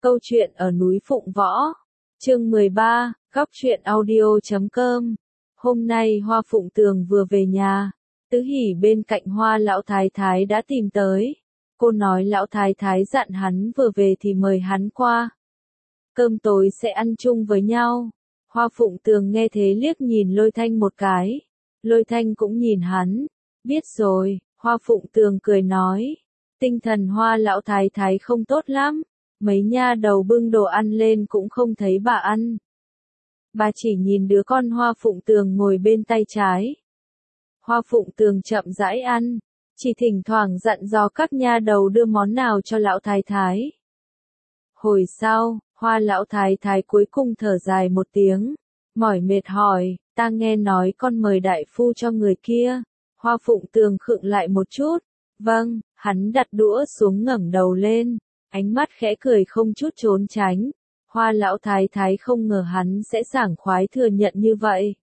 Câu chuyện ở núi Phụng Võ. Chương 13, góc truyện audio.com. Hôm nay Hoa Phụng Tường vừa về nhà. Tứ Hỷ bên cạnh Hoa lão thái thái đã tìm tới. Cô nói lão thái thái dặn hắn vừa về thì mời hắn qua. Cơm tối sẽ ăn chung với nhau. Hoa Phụng Tường nghe thế liếc nhìn Lôi Thanh một cái. Lôi Thanh cũng nhìn hắn. Biết rồi, Hoa Phụng Tường cười nói. Tinh thần Hoa lão thái thái không tốt lắm. Mấy nha đầu bưng đồ ăn lên cũng không thấy bà ăn. Bà chỉ nhìn đứa con Hoa Phụng Tường ngồi bên tay trái. Hoa Phụng Tường chậm rãi ăn, chỉ thỉnh thoảng dặn dò các nha đầu đưa món nào cho lão thái thái. Hồi sau, Hoa lão thái thái cuối cùng thở dài một tiếng, mỏi mệt hỏi, ta nghe nói con mời đại phu cho người kia. Hoa Phụng Tường khựng lại một chút, vâng, hắn đặt đũa xuống ngẩng đầu lên. Ánh mắt khẽ cười không chút trốn tránh. Hoa lão thái thái không ngờ hắn sẽ sảng khoái thừa nhận như vậy.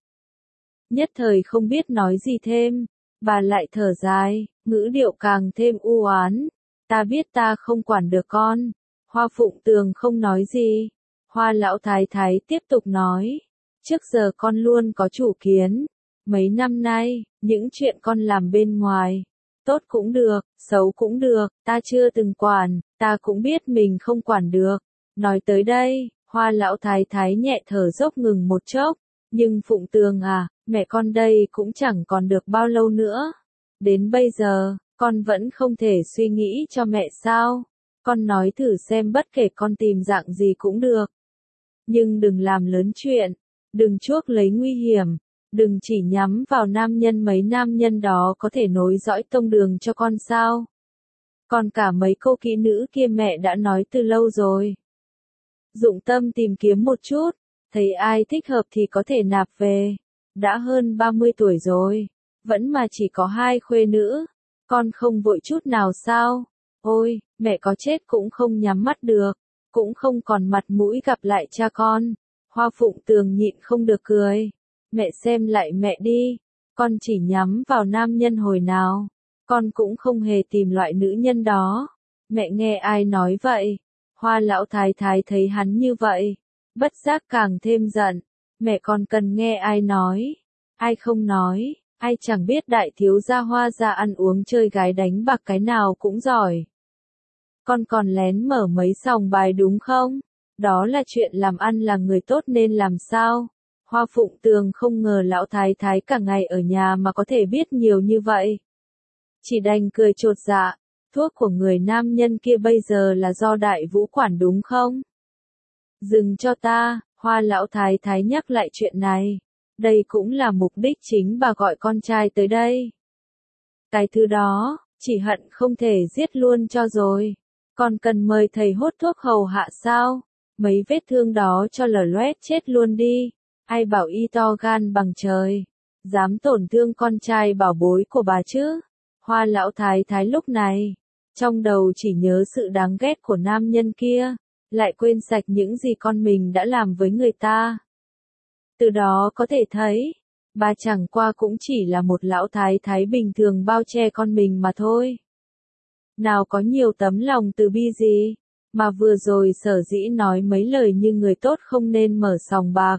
Nhất thời không biết nói gì thêm, bà lại thở dài, ngữ điệu càng thêm u oán. Ta biết ta không quản được con. Hoa Phụng Tường không nói gì. Hoa lão thái thái tiếp tục nói. Trước giờ con luôn có chủ kiến. Mấy năm nay, những chuyện con làm bên ngoài. Tốt cũng được, xấu cũng được, ta chưa từng quản, ta cũng biết mình không quản được. Nói tới đây, Hoa lão thái thái nhẹ thở dốc ngừng một chốc. Nhưng Phụng Tường à, mẹ con đây cũng chẳng còn được bao lâu nữa. Đến bây giờ, con vẫn không thể suy nghĩ cho mẹ sao. Con nói thử xem bất kể con tìm dạng gì cũng được. Nhưng đừng làm lớn chuyện, đừng chuốc lấy nguy hiểm. Đừng chỉ nhắm vào nam nhân, mấy nam nhân đó có thể nối dõi tông đường cho con sao. Còn cả mấy cô kỹ nữ kia mẹ đã nói từ lâu rồi. Dụng tâm tìm kiếm một chút, thấy ai thích hợp thì có thể nạp về. Đã hơn 30 tuổi rồi, vẫn mà chỉ có 2 khuê nữ. Con không vội chút nào sao? Ôi, mẹ có chết cũng không nhắm mắt được, cũng không còn mặt mũi gặp lại cha con. Hoa Phụng Tường nhịn không được cười. Mẹ xem lại mẹ đi, con chỉ nhắm vào nam nhân hồi nào, con cũng không hề tìm loại nữ nhân đó. Mẹ nghe ai nói vậy? Hoa lão thái thái thấy hắn như vậy, bất giác càng thêm giận. Mẹ còn cần nghe ai nói? Ai không nói, ai chẳng biết đại thiếu gia Hoa gia ăn uống chơi gái đánh bạc cái nào cũng giỏi. Con còn lén mở mấy sòng bài đúng không? Đó là chuyện làm ăn, là người tốt nên làm sao? Hoa Phụng Tường không ngờ lão thái thái cả ngày ở nhà mà có thể biết nhiều như vậy. Chỉ đành cười chột dạ, thuốc của người nam nhân kia bây giờ là do Đại Vũ quản đúng không? Dừng cho ta, Hoa lão thái thái nhắc lại chuyện này. Đây cũng là mục đích chính bà gọi con trai tới đây. Cái thứ đó, chỉ hận không thể giết luôn cho rồi. Còn cần mời thầy hốt thuốc hầu hạ sao? Mấy vết thương đó cho lở loét chết luôn đi. Ai bảo y to gan bằng trời, dám tổn thương con trai bảo bối của bà chứ? Hoa lão thái thái lúc này, trong đầu chỉ nhớ sự đáng ghét của nam nhân kia, lại quên sạch những gì con mình đã làm với người ta. Từ đó có thể thấy, bà chẳng qua cũng chỉ là một lão thái thái bình thường bao che con mình mà thôi. Nào có nhiều tấm lòng từ bi gì, mà vừa rồi sở dĩ nói mấy lời như người tốt không nên mở sòng bạc.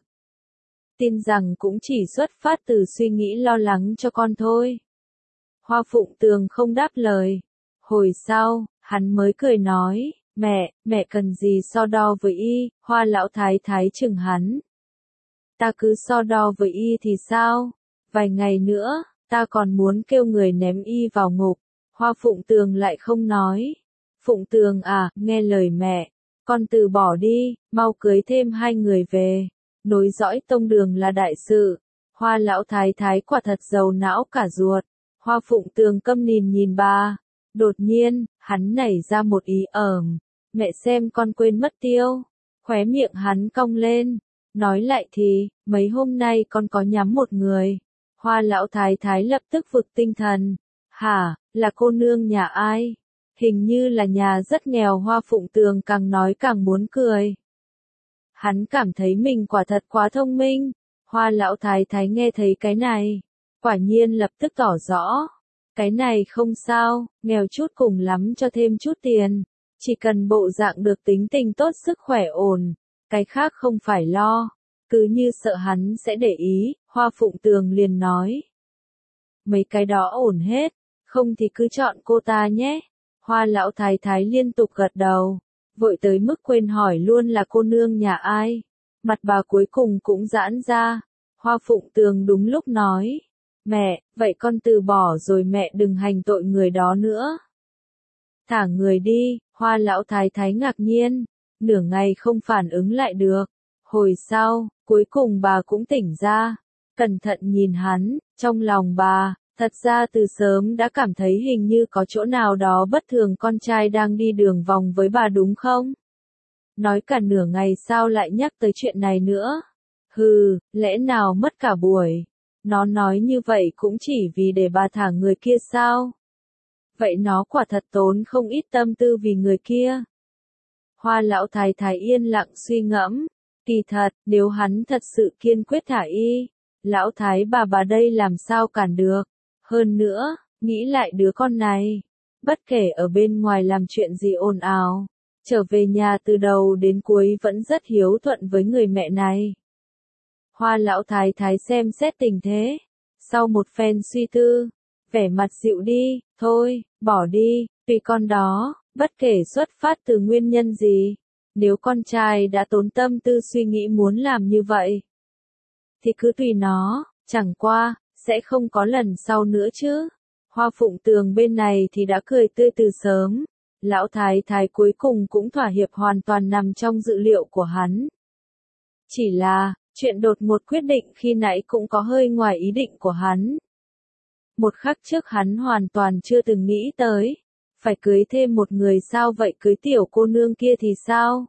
Tin rằng cũng chỉ xuất phát từ suy nghĩ lo lắng cho con thôi. Hoa Phụng Tường không đáp lời. Hồi sau, hắn mới cười nói, mẹ cần gì so đo với y? Hoa lão thái thái chừng hắn. Ta cứ so đo với y thì sao? Vài ngày nữa, ta còn muốn kêu người ném y vào ngục. Hoa Phụng Tường lại không nói. Phụng Tường à, nghe lời mẹ, con từ bỏ đi, mau cưới thêm 2 người về. Nối dõi tông đường là đại sự. Hoa lão thái thái quả thật giàu não cả ruột. Hoa Phụng Tường câm nín nhìn bà. Đột nhiên, hắn nảy ra một ý ởm. Mẹ xem con quên mất tiêu. Khóe miệng hắn cong lên. Nói lại thì, mấy hôm nay con có nhắm một người. Hoa lão thái thái lập tức vực tinh thần. Hả, là cô nương nhà ai? Hình như là nhà rất nghèo. Hoa Phụng Tường càng nói càng muốn cười. Hắn cảm thấy mình quả thật quá thông minh. Hoa lão thái thái nghe thấy cái này, quả nhiên lập tức tỏ rõ. Cái này không sao, nghèo chút cùng lắm cho thêm chút tiền. Chỉ cần bộ dạng được tính tình tốt sức khỏe ổn, cái khác không phải lo. Cứ như sợ hắn sẽ để ý, Hoa Phụng Tường liền nói. Mấy cái đó ổn hết, không thì cứ chọn cô ta nhé. Hoa lão thái thái liên tục gật đầu, vội tới mức quên hỏi luôn là cô nương nhà ai. Mặt bà cuối cùng cũng giãn ra, Hoa Phụng Tường đúng lúc nói. Mẹ, vậy con từ bỏ rồi mẹ đừng hành tội người đó nữa. Thả người đi, Hoa lão thái thái ngạc nhiên, nửa ngày không phản ứng lại được. Hồi sau, cuối cùng bà cũng tỉnh ra, cẩn thận nhìn hắn, trong lòng bà, thật ra từ sớm đã cảm thấy hình như có chỗ nào đó bất thường, con trai đang đi đường vòng với bà đúng không? Nói cả nửa ngày sao lại nhắc tới chuyện này nữa? Hừ, lẽ nào mất cả buổi? Nó nói như vậy cũng chỉ vì để bà thả người kia sao? Vậy nó quả thật tốn không ít tâm tư vì người kia. Hoa lão thái thái yên lặng suy ngẫm, kỳ thật, nếu hắn thật sự kiên quyết thả y, lão thái bà đây làm sao cản được. Hơn nữa, nghĩ lại đứa con này, bất kể ở bên ngoài làm chuyện gì ồn ào, trở về nhà từ đầu đến cuối vẫn rất hiếu thuận với người mẹ này. Hoa lão thái thái xem xét tình thế, sau một phen suy tư, vẻ mặt dịu đi, thôi, bỏ đi, tùy con đó, bất kể xuất phát từ nguyên nhân gì, nếu con trai đã tốn tâm tư suy nghĩ muốn làm như vậy, thì cứ tùy nó, chẳng qua, sẽ không có lần sau nữa chứ. Hoa Phụng Tường bên này thì đã cười tươi từ sớm, lão thái thái cuối cùng cũng thỏa hiệp hoàn toàn nằm trong dự liệu của hắn. Chỉ là, chuyện đột ngột quyết định khi nãy cũng có hơi ngoài ý định của hắn. Một khắc trước hắn hoàn toàn chưa từng nghĩ tới, phải cưới thêm một người sao vậy, cưới tiểu cô nương kia thì sao?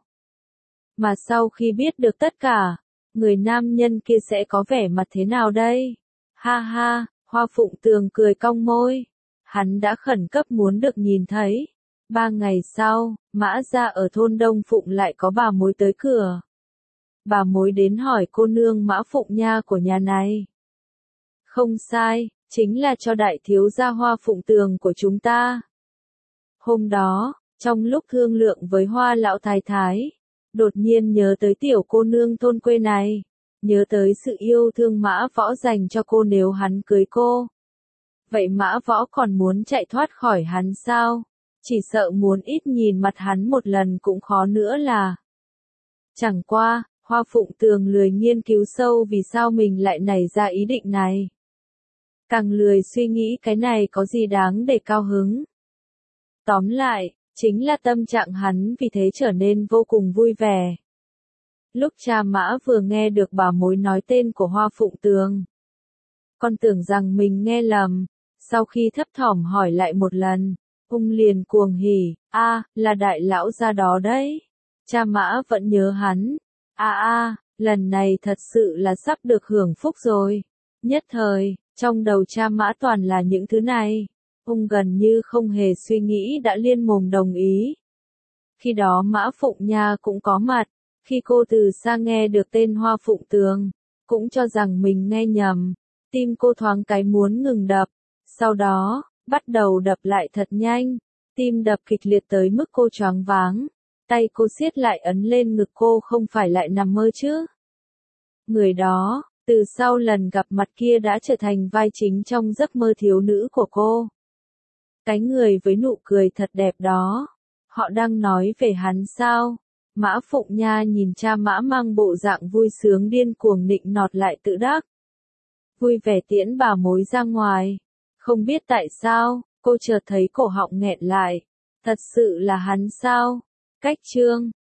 Mà sau khi biết được tất cả, người nam nhân kia sẽ có vẻ mặt thế nào đây? Ha ha, Hoa Phụng Tường cười cong môi. Hắn đã khẩn cấp muốn được nhìn thấy. 3 ngày sau, Mã gia ở thôn Đông Phụng lại có bà mối tới cửa. Bà mối đến hỏi cô nương Mã Phụng Nha của nhà này. Không sai, chính là cho đại thiếu gia Hoa Phụng Tường của chúng ta. Hôm đó, trong lúc thương lượng với Hoa lão thái thái, đột nhiên nhớ tới tiểu cô nương thôn quê này, nhớ tới sự yêu thương Mã Võ dành cho cô nếu hắn cưới cô. Vậy Mã Võ còn muốn chạy thoát khỏi hắn sao? Chỉ sợ muốn ít nhìn mặt hắn một lần cũng khó nữa là. Chẳng qua, Hoa Phụng Tường lười nghiên cứu sâu vì sao mình lại nảy ra ý định này. Càng lười suy nghĩ cái này có gì đáng để cao hứng. Tóm lại, chính là tâm trạng hắn vì thế trở nên vô cùng vui vẻ. Lúc cha Mã vừa nghe được bà mối nói tên của Hoa Phụng Tường, con tưởng rằng mình nghe lầm, sau khi thấp thỏm hỏi lại một lần, liền cuồng hỉ, là đại lão gia đó đấy. Cha Mã vẫn nhớ hắn, lần này thật sự là sắp được hưởng phúc rồi. Nhất thời, trong đầu cha Mã toàn là những thứ này, gần như không hề suy nghĩ đã liên mồm đồng ý. Khi đó Mã Phụng Nha cũng có mặt, khi cô từ xa nghe được tên Hoa Phụng Tường, cũng cho rằng mình nghe nhầm, tim cô thoáng cái muốn ngừng đập, sau đó, bắt đầu đập lại thật nhanh, tim đập kịch liệt tới mức cô choáng váng, tay cô siết lại ấn lên ngực, cô không phải lại nằm mơ chứ. Người đó, từ sau lần gặp mặt kia đã trở thành vai chính trong giấc mơ thiếu nữ của cô. Cái người với nụ cười thật đẹp đó, họ đang nói về hắn sao? Mã Phụng Nha nhìn cha Mã mang bộ dạng vui sướng điên cuồng nịnh nọt lại tự đắc. Vui vẻ tiễn bà mối ra ngoài. Không biết tại sao, cô chợt thấy cổ họng nghẹn lại. Thật sự là hắn sao? Cách chương